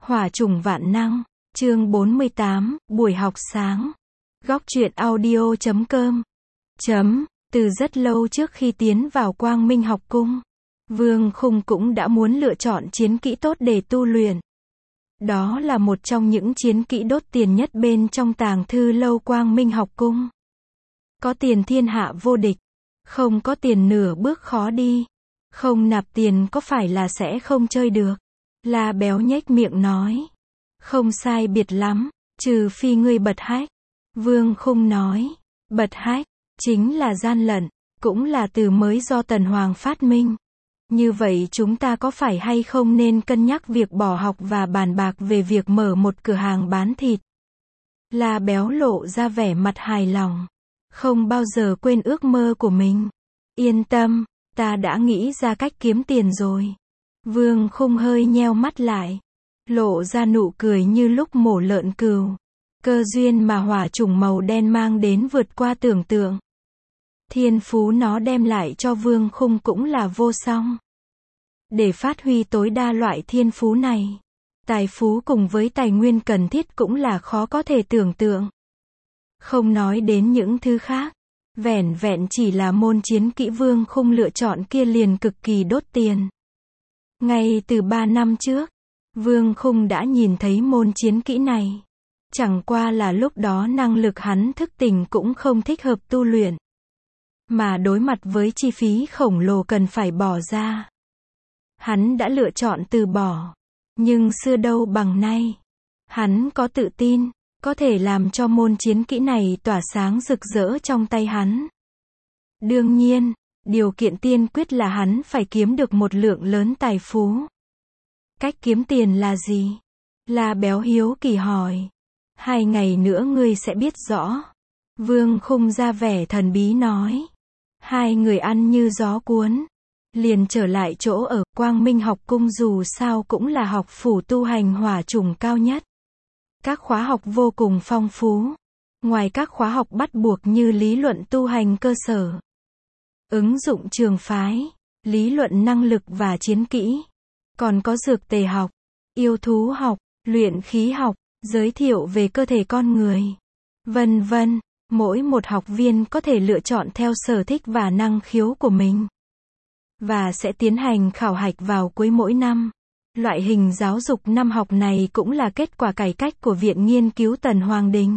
Hỏa trùng vạn năng, chương 48, buổi học sáng. Góc truyện audio.com. Từ rất lâu trước khi tiến vào Quang Minh học cung, Vương Khung cũng đã muốn lựa chọn chiến kỹ tốt để tu luyện. Đó là một trong những chiến kỹ đốt tiền nhất bên trong tàng thư lâu Quang Minh học cung. Có tiền thiên hạ vô địch, không có tiền nửa bước khó đi. Không nạp tiền có phải là sẽ không chơi được? La Béo nhếch miệng nói. Không sai biệt lắm, trừ phi ngươi bật hách. Vương Khung nói. Bật hách, chính là gian lận, cũng là từ mới do Tần Hoàng phát minh. Như vậy chúng ta có phải hay không nên cân nhắc việc bỏ học và bàn bạc về việc mở một cửa hàng bán thịt? La Béo lộ ra vẻ mặt hài lòng. Không bao giờ quên ước mơ của mình. Yên tâm, ta đã nghĩ ra cách kiếm tiền rồi. Vương Khung hơi nheo mắt lại, lộ ra nụ cười như lúc mổ lợn cừu. Cơ duyên mà hỏa trùng màu đen mang đến vượt qua tưởng tượng. Thiên phú nó đem lại cho Vương Khung cũng là vô song. Để phát huy tối đa loại thiên phú này, tài phú cùng với tài nguyên cần thiết cũng là khó có thể tưởng tượng. Không nói đến những thứ khác, vẻn vẹn chỉ là môn chiến kỹ Vương Khung lựa chọn kia liền cực kỳ đốt tiền. Ngay từ 3 năm trước, Vương Khung đã nhìn thấy môn chiến kỹ này. Chẳng qua là lúc đó năng lực hắn thức tỉnh cũng không thích hợp tu luyện. Mà đối mặt với chi phí khổng lồ cần phải bỏ ra, hắn đã lựa chọn từ bỏ. Nhưng xưa đâu bằng nay. Hắn có tự tin, có thể làm cho môn chiến kỹ này tỏa sáng rực rỡ trong tay hắn. Đương nhiên, điều kiện tiên quyết là hắn phải kiếm được một lượng lớn tài phú. Cách kiếm tiền là gì? La Béo hiếu kỳ hỏi. 2 ngày nữa ngươi sẽ biết rõ. Vương Khung ra vẻ thần bí nói. 2 người ăn như gió cuốn, liền trở lại chỗ ở. Quang Minh học cung dù sao cũng là học phủ tu hành hỏa trùng cao nhất. Các khóa học vô cùng phong phú. Ngoài các khóa học bắt buộc như lý luận tu hành cơ sở, ứng dụng trường phái, lý luận năng lực và chiến kỹ, còn có dược tề học, yêu thú học, luyện khí học, giới thiệu về cơ thể con người, vân vân. Mỗi một học viên có thể lựa chọn theo sở thích và năng khiếu của mình, và sẽ tiến hành khảo hạch vào cuối mỗi năm. Loại hình giáo dục năm học này cũng là kết quả cải cách của Viện Nghiên cứu Tần Hoàng Đình.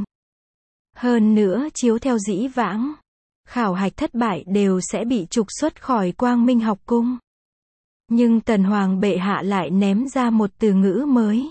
Hơn nữa chiếu theo dĩ vãng, khảo hạch thất bại đều sẽ bị trục xuất khỏi Quang Minh học cung. Nhưng Tần Hoàng bệ hạ lại ném ra một từ ngữ mới.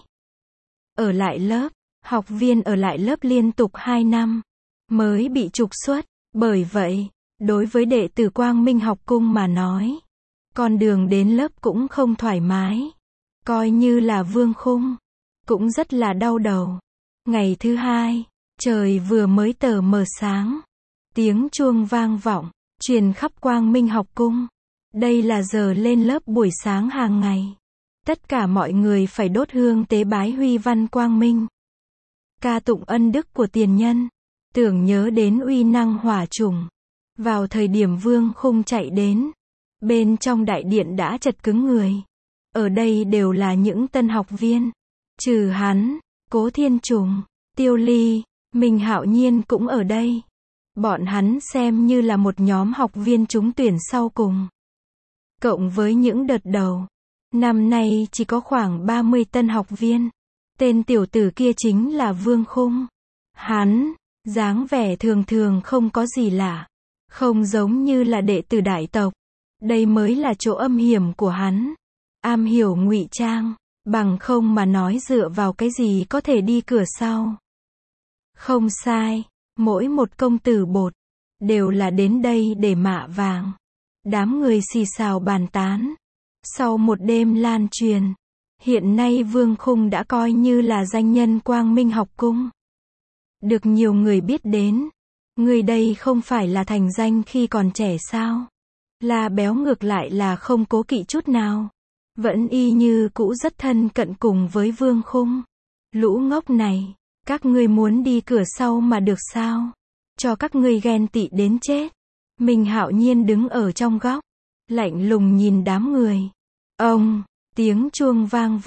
Ở lại lớp, học viên ở lại lớp liên tục 2 năm, mới bị trục xuất. Bởi vậy, đối với đệ tử Quang Minh học cung mà nói, con đường đến lớp cũng không thoải mái. Coi như là Vương Khung, cũng rất là đau đầu. Ngày thứ 2, trời vừa mới tờ mờ sáng, tiếng chuông vang vọng, truyền khắp Quang Minh học cung. Đây là giờ lên lớp buổi sáng hàng ngày. Tất cả mọi người phải đốt hương tế bái huy văn Quang Minh, ca tụng ân đức của tiền nhân, tưởng nhớ đến uy năng hỏa trùng. Vào thời điểm Vương Khung chạy đến, bên trong đại điện đã chật cứng người. Ở đây đều là những tân học viên. Trừ hắn, Cố Thiên Trùng, Tiêu Ly, Minh Hạo Nhiên cũng ở đây. Bọn hắn xem như là một nhóm học viên trúng tuyển sau cùng. Cộng với những đợt đầu, năm nay chỉ có khoảng 30 tân học viên. Tên tiểu tử kia chính là Vương Khung. Hắn, dáng vẻ thường thường không có gì lạ. Không giống như là đệ tử đại tộc. Đây mới là chỗ âm hiểm của hắn. Am hiểu ngụy trang, bằng không mà nói dựa vào cái gì có thể đi cửa sau. Không sai, mỗi một công tử bột, đều là đến đây để mạ vàng. Đám người xì xào bàn tán. Sau một đêm lan truyền, hiện nay Vương Khung đã coi như là danh nhân Quang Minh học cung. Được nhiều người biết đến. Người đây không phải là thành danh khi còn trẻ sao? La Béo ngược lại là không cố kỵ chút nào. Vẫn y như cũ rất thân cận cùng với Vương Khung. Lũ ngốc này, các ngươi muốn đi cửa sau mà được sao? Cho các ngươi ghen tị đến chết. Minh Hạo Nhiên đứng ở trong góc, lạnh lùng nhìn đám người. Ông, tiếng chuông vang vọng,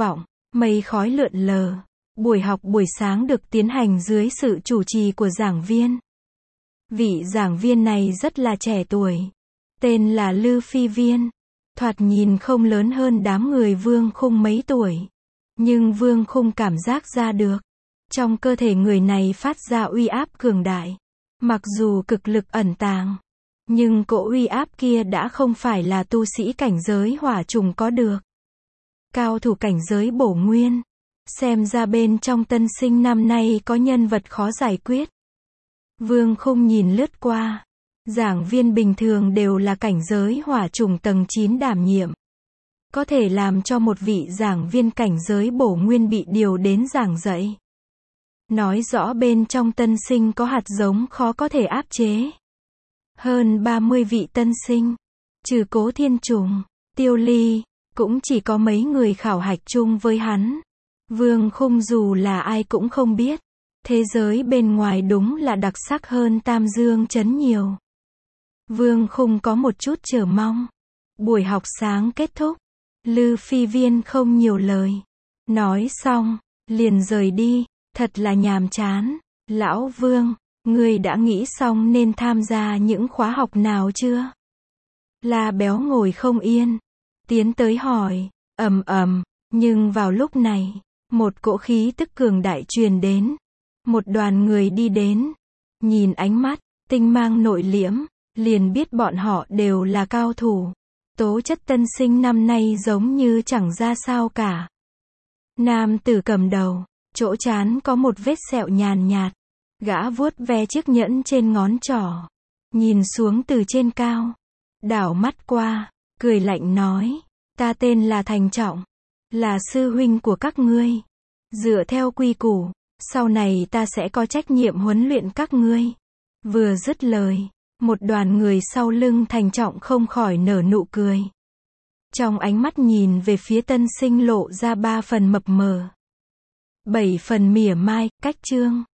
Mây khói lượn lờ. Buổi học buổi sáng được tiến hành dưới sự chủ trì của giảng viên. Vị giảng viên này rất là trẻ tuổi. Tên là Lư Phi Viên. Thoạt nhìn không lớn hơn đám người Vương Khung mấy tuổi. Nhưng Vương Khung cảm giác ra được. Trong cơ thể người này phát ra uy áp cường đại. Mặc dù cực lực ẩn tàng. Nhưng cỗ uy áp kia đã không phải là tu sĩ cảnh giới hỏa trùng có được. Cao thủ cảnh giới bổ nguyên. Xem ra bên trong tân sinh năm nay có nhân vật khó giải quyết. Vương Khung nhìn lướt qua. Giảng viên bình thường đều là cảnh giới hỏa trùng tầng 9 đảm nhiệm. Có thể làm cho một vị giảng viên cảnh giới bổ nguyên bị điều đến giảng dạy. Nói rõ bên trong tân sinh có hạt giống khó có thể áp chế. Hơn 30 vị tân sinh, trừ Cố Thiên Trùng, Tiêu Ly, cũng chỉ có mấy người khảo hạch chung với hắn. Vương Khung dù là ai cũng không biết. Thế giới bên ngoài đúng là đặc sắc hơn Tam Dương Trấn nhiều. Vương Khung có một chút chờ mong. Buổi học sáng kết thúc. Lư Phi Viên không nhiều lời. Nói xong, liền rời đi. Thật là nhàm chán. Lão Vương, ngươi đã nghĩ xong nên tham gia những khóa học nào chưa? La Béo ngồi không yên. Tiến tới hỏi. Nhưng vào lúc này, một cỗ khí tức cường đại truyền đến. Một đoàn người đi đến. Nhìn ánh mắt, tinh mang nội liễm, liền biết bọn họ đều là cao thủ. Tố chất tân sinh năm nay giống như chẳng ra sao cả. Nam tử cầm đầu, chỗ trán có một vết sẹo nhàn nhạt. Gã vuốt ve chiếc nhẫn trên ngón trỏ. Nhìn xuống từ trên cao. Đảo mắt qua, cười lạnh nói. Ta tên là Thành Trọng. Là sư huynh của các ngươi. Dựa theo quy củ, sau này ta sẽ có trách nhiệm huấn luyện các ngươi. Vừa dứt lời, một đoàn người sau lưng Thành Trọng không khỏi nở nụ cười. Trong ánh mắt nhìn về phía tân sinh lộ ra 3 phần mập mờ. 7 phần mỉa mai, cách chương.